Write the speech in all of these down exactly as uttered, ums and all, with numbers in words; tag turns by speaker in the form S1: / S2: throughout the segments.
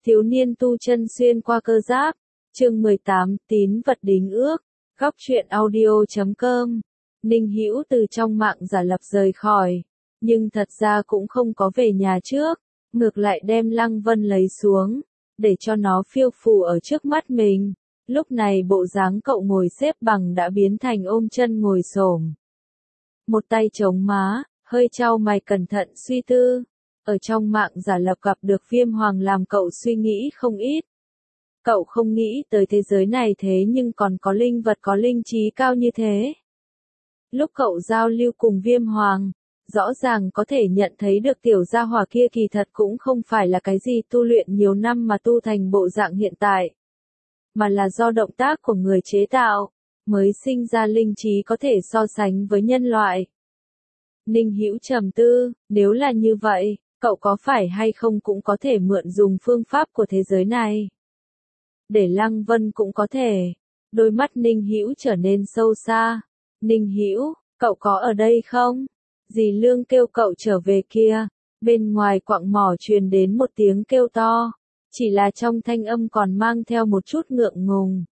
S1: Thiếu niên tu chân xuyên qua cơ giáp, chương mười tám, tín vật đính ước, góc truyện audio chấm com. Ninh Hữu từ trong mạng giả lập rời khỏi, nhưng thật ra cũng không có về nhà trước, ngược lại đem Lăng Vân lấy xuống, để cho nó phiêu phù ở trước mắt mình. Lúc này bộ dáng cậu ngồi xếp bằng đã biến thành ôm chân ngồi xổm. Một tay chống má, hơi chau mày cẩn thận suy tư. Ở trong mạng giả lập gặp được Viêm Hoàng làm cậu suy nghĩ không ít. Cậu không nghĩ tới thế giới này thế nhưng còn có linh vật có linh trí cao như thế. Lúc cậu giao lưu cùng Viêm Hoàng, rõ ràng có thể nhận thấy được tiểu gia hỏa kia kỳ thật cũng không phải là cái gì tu luyện nhiều năm mà tu thành bộ dạng hiện tại, mà là do động tác của người chế tạo, mới sinh ra linh trí có thể so sánh với nhân loại. Ninh Hữu trầm tư, nếu là như vậy, cậu có phải hay không cũng có thể mượn dùng phương pháp của thế giới này. Để Lăng Vân cũng có thể. Đôi mắt Ninh Hữu trở nên sâu xa. Ninh Hữu, cậu có ở đây không? Dì Lương kêu cậu trở về kia. Bên ngoài quặng mỏ truyền đến một tiếng kêu to. Chỉ là trong thanh âm còn mang theo một chút ngượng ngùng.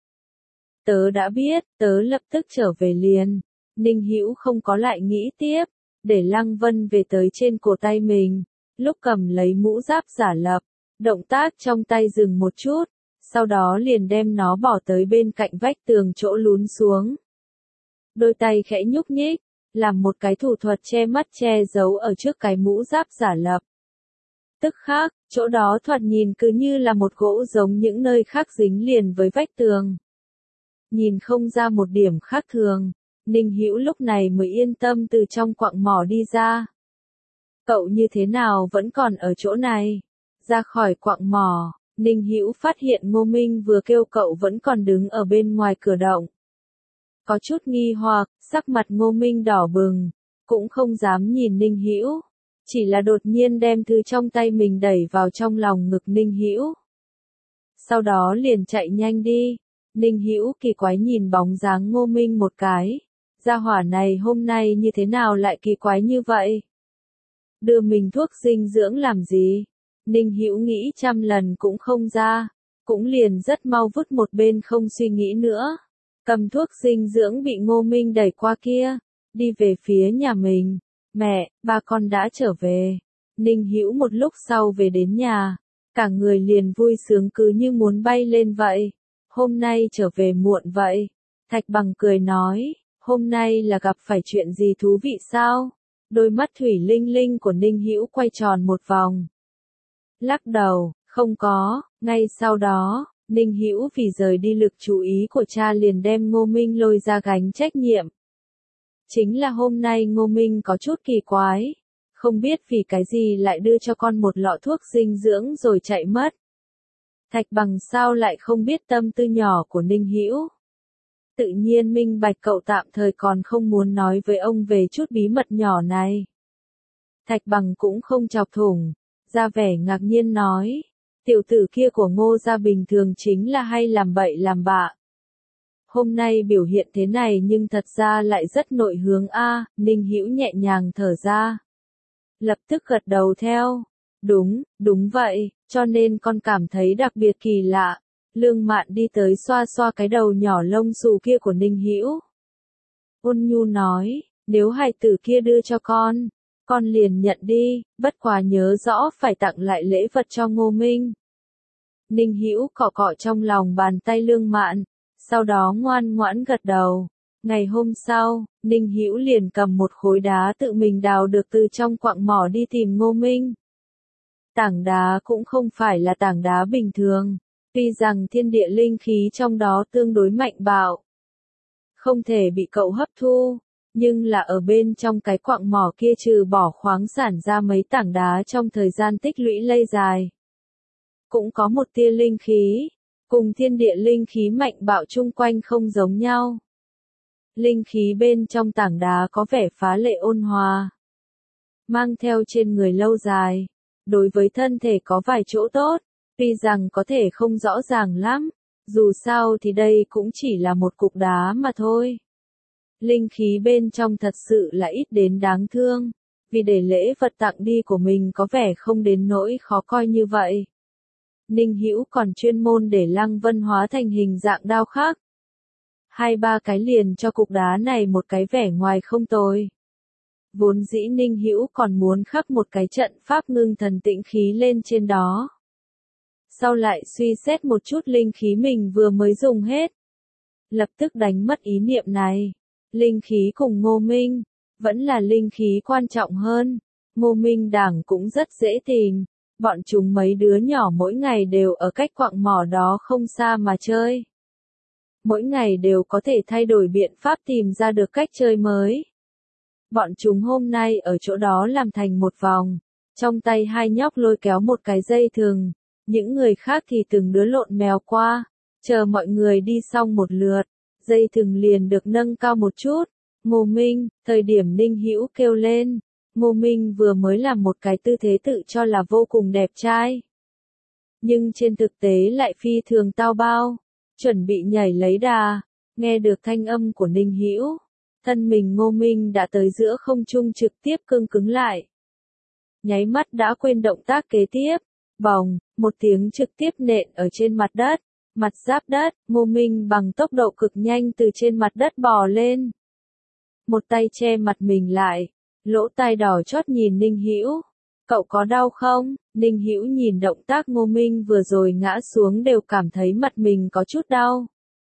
S1: Tớ đã biết, tớ lập tức trở về liền. Ninh Hữu không có lại nghĩ tiếp. Để Lăng Vân về tới trên cổ tay mình. Lúc cầm lấy mũ giáp giả lập, động tác trong tay dừng một chút, sau đó liền đem nó bỏ tới bên cạnh vách tường chỗ lún xuống. Đôi tay khẽ nhúc nhích, làm một cái thủ thuật che mắt che giấu ở trước cái mũ giáp giả lập. Tức khắc, chỗ đó thoạt nhìn cứ như là một gỗ giống những nơi khác dính liền với vách tường. Nhìn không ra một điểm khác thường, Ninh Hữu lúc này mới yên tâm từ trong quặng mỏ đi ra. Cậu như thế nào vẫn còn ở chỗ này? Ra khỏi quặng mỏ, Ninh Hữu phát hiện Ngô Minh vừa kêu cậu vẫn còn đứng ở bên ngoài cửa động. Có chút nghi hoặc, sắc mặt Ngô Minh đỏ bừng, cũng không dám nhìn Ninh Hữu, chỉ là đột nhiên đem thứ trong tay mình đẩy vào trong lòng ngực Ninh Hữu. Sau đó liền chạy nhanh đi. Ninh Hữu kỳ quái nhìn bóng dáng Ngô Minh một cái. Gia hỏa này hôm nay như thế nào lại kỳ quái như vậy? Đưa mình thuốc dinh dưỡng làm gì? Ninh Hữu nghĩ trăm lần cũng không ra, cũng liền rất mau vứt một bên không suy nghĩ nữa. Cầm thuốc dinh dưỡng bị Ngô Minh đẩy qua kia, đi về phía nhà mình. Mẹ, ba con đã trở về. Ninh Hữu một lúc sau về đến nhà, cả người liền vui sướng cứ như muốn bay lên vậy. Hôm nay trở về muộn vậy. Thạch Bằng cười nói, hôm nay là gặp phải chuyện gì thú vị sao? Đôi mắt thủy linh linh của Ninh Hữu quay tròn một vòng. Lắc đầu, không có. Ngay sau đó, Ninh Hữu vì rời đi lực chú ý của cha liền đem Ngô Minh lôi ra gánh trách nhiệm. Chính là hôm nay Ngô Minh có chút kỳ quái. Không biết vì cái gì lại đưa cho con một lọ thuốc dinh dưỡng rồi chạy mất. Thạch Bằng sao lại không biết tâm tư nhỏ của Ninh Hữu. Tự nhiên minh bạch cậu tạm thời còn không muốn nói với ông về chút bí mật nhỏ này. Thạch Bằng cũng không chọc thủng, ra vẻ ngạc nhiên nói, tiểu tử kia của Ngô gia bình thường chính là hay làm bậy làm bạ. Hôm nay biểu hiện thế này nhưng thật ra lại rất nội hướng a. Ninh Hữu nhẹ nhàng thở ra. Lập tức gật đầu theo. Đúng, đúng vậy, cho nên con cảm thấy đặc biệt kỳ lạ. Lương Mạn đi tới xoa xoa cái đầu nhỏ lông xù kia của Ninh Hữu. Ôn nhu nói, nếu hài tử kia đưa cho con, con liền nhận đi, bất quá nhớ rõ phải tặng lại lễ vật cho Ngô Minh. Ninh Hữu cọ cọ trong lòng bàn tay Lương Mạn, sau đó ngoan ngoãn gật đầu. Ngày hôm sau, Ninh Hữu liền cầm một khối đá tự mình đào được từ trong quặng mỏ đi tìm Ngô Minh. Tảng đá cũng không phải là tảng đá bình thường. Tuy rằng thiên địa linh khí trong đó tương đối mạnh bạo, không thể bị cậu hấp thu, nhưng là ở bên trong cái quặng mỏ kia trừ bỏ khoáng sản ra mấy tảng đá trong thời gian tích lũy lâu dài. Cũng có một tia linh khí, cùng thiên địa linh khí mạnh bạo chung quanh không giống nhau. Linh khí bên trong tảng đá có vẻ phá lệ ôn hòa, mang theo trên người lâu dài, đối với thân thể có vài chỗ tốt. Tuy rằng có thể không rõ ràng lắm, dù sao thì đây cũng chỉ là một cục đá mà thôi. Linh khí bên trong thật sự là ít đến đáng thương, vì để lễ vật tặng đi của mình có vẻ không đến nỗi khó coi như vậy. Ninh Hữu còn chuyên môn để Lăng Vân hóa thành hình dạng đao khắc. Hai ba cái liền cho cục đá này một cái vẻ ngoài không tồi. Vốn dĩ Ninh Hữu còn muốn khắc một cái trận pháp ngưng thần tĩnh khí lên trên đó. Sau lại suy xét một chút linh khí mình vừa mới dùng hết. Lập tức đánh mất ý niệm này. Linh khí cùng Ngô Minh, vẫn là linh khí quan trọng hơn. Ngô Minh đảng cũng rất dễ tìm. Bọn chúng mấy đứa nhỏ mỗi ngày đều ở cách quặng mỏ đó không xa mà chơi. Mỗi ngày đều có thể thay đổi biện pháp tìm ra được cách chơi mới. Bọn chúng hôm nay ở chỗ đó làm thành một vòng. Trong tay hai nhóc lôi kéo một cái dây thừng. Những người khác thì từng đứa lộn mèo qua. Chờ mọi người đi xong một lượt. Dây thừng liền được nâng cao một chút. Ngô Minh, thời điểm Ninh Hữu kêu lên. Ngô Minh vừa mới làm một cái tư thế tự cho là vô cùng đẹp trai. Nhưng trên thực tế lại phi thường tao bao. Chuẩn bị nhảy lấy đà. Nghe được thanh âm của Ninh Hữu. Thân mình Ngô Minh đã tới giữa không trung trực tiếp cương cứng lại. Nháy mắt đã quên động tác kế tiếp. Bòng, một tiếng trực tiếp nện ở trên mặt đất. Mặt giáp đất, Ngô Minh bằng tốc độ cực nhanh từ trên mặt đất bò lên. Một tay che mặt mình lại. Lỗ tai đỏ chót nhìn Ninh Hữu. Cậu có đau không? Ninh Hữu nhìn động tác Ngô Minh vừa rồi ngã xuống đều cảm thấy mặt mình có chút đau.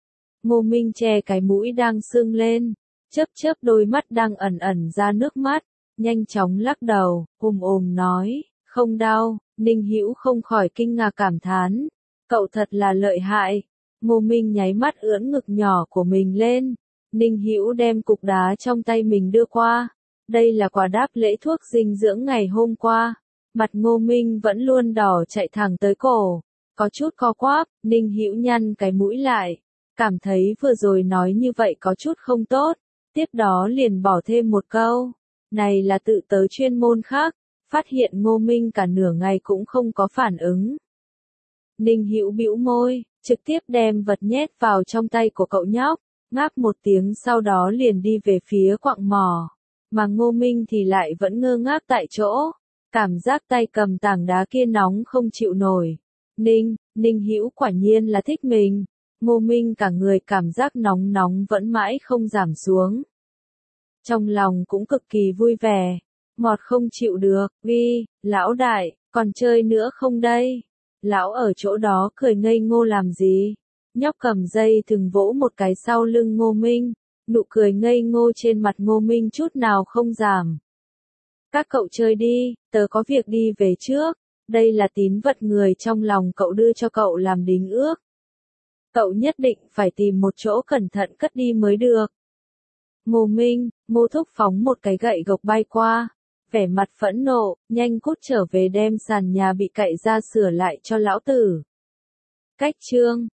S1: Ngô Minh che cái mũi đang sưng lên. Chớp chớp đôi mắt đang ẩn ẩn ra nước mắt. Nhanh chóng lắc đầu, ồm ồm nói, không đau. Ninh Hữu không khỏi kinh ngạc cảm thán. Cậu thật là lợi hại. Ngô Minh nháy mắt ưỡn ngực nhỏ của mình lên. Ninh Hữu đem cục đá trong tay mình đưa qua. Đây là quà đáp lễ thuốc dinh dưỡng ngày hôm qua. Mặt Ngô Minh vẫn luôn đỏ chạy thẳng tới cổ. Có chút co quắp, Ninh Hữu nhăn cái mũi lại. Cảm thấy vừa rồi nói như vậy có chút không tốt. Tiếp đó liền bỏ thêm một câu. Này là tự tớ chuyên môn khác. Phát hiện Ngô Minh cả nửa ngày cũng không có phản ứng. Ninh Hữu bĩu môi, trực tiếp đem vật nhét vào trong tay của cậu nhóc. Ngáp một tiếng sau đó liền đi về phía quặng mỏ. Mà Ngô Minh thì lại vẫn ngơ ngác tại chỗ. Cảm giác tay cầm tảng đá kia nóng không chịu nổi. Ninh, Ninh Hữu quả nhiên là thích mình. Ngô Minh cả người cảm giác nóng nóng vẫn mãi không giảm xuống. Trong lòng cũng cực kỳ vui vẻ. Ngọt không chịu được, uy, lão đại, còn chơi nữa không đây? Lão ở chỗ đó cười ngây ngô làm gì? Nhóc cầm dây thừng vỗ một cái sau lưng Ngô Minh. Nụ cười ngây ngô trên mặt Ngô Minh chút nào không giảm. Các cậu chơi đi, tớ có việc đi về trước. Đây là tín vật người trong lòng cậu đưa cho cậu làm đính ước. Cậu nhất định phải tìm một chỗ cẩn thận cất đi mới được. Ngô Minh, Ngô Thúc phóng một cái gậy gộc bay qua. Vẻ mặt phẫn nộ, nhanh cút trở về đem sàn nhà bị cậy ra sửa lại cho lão tử. Cách chương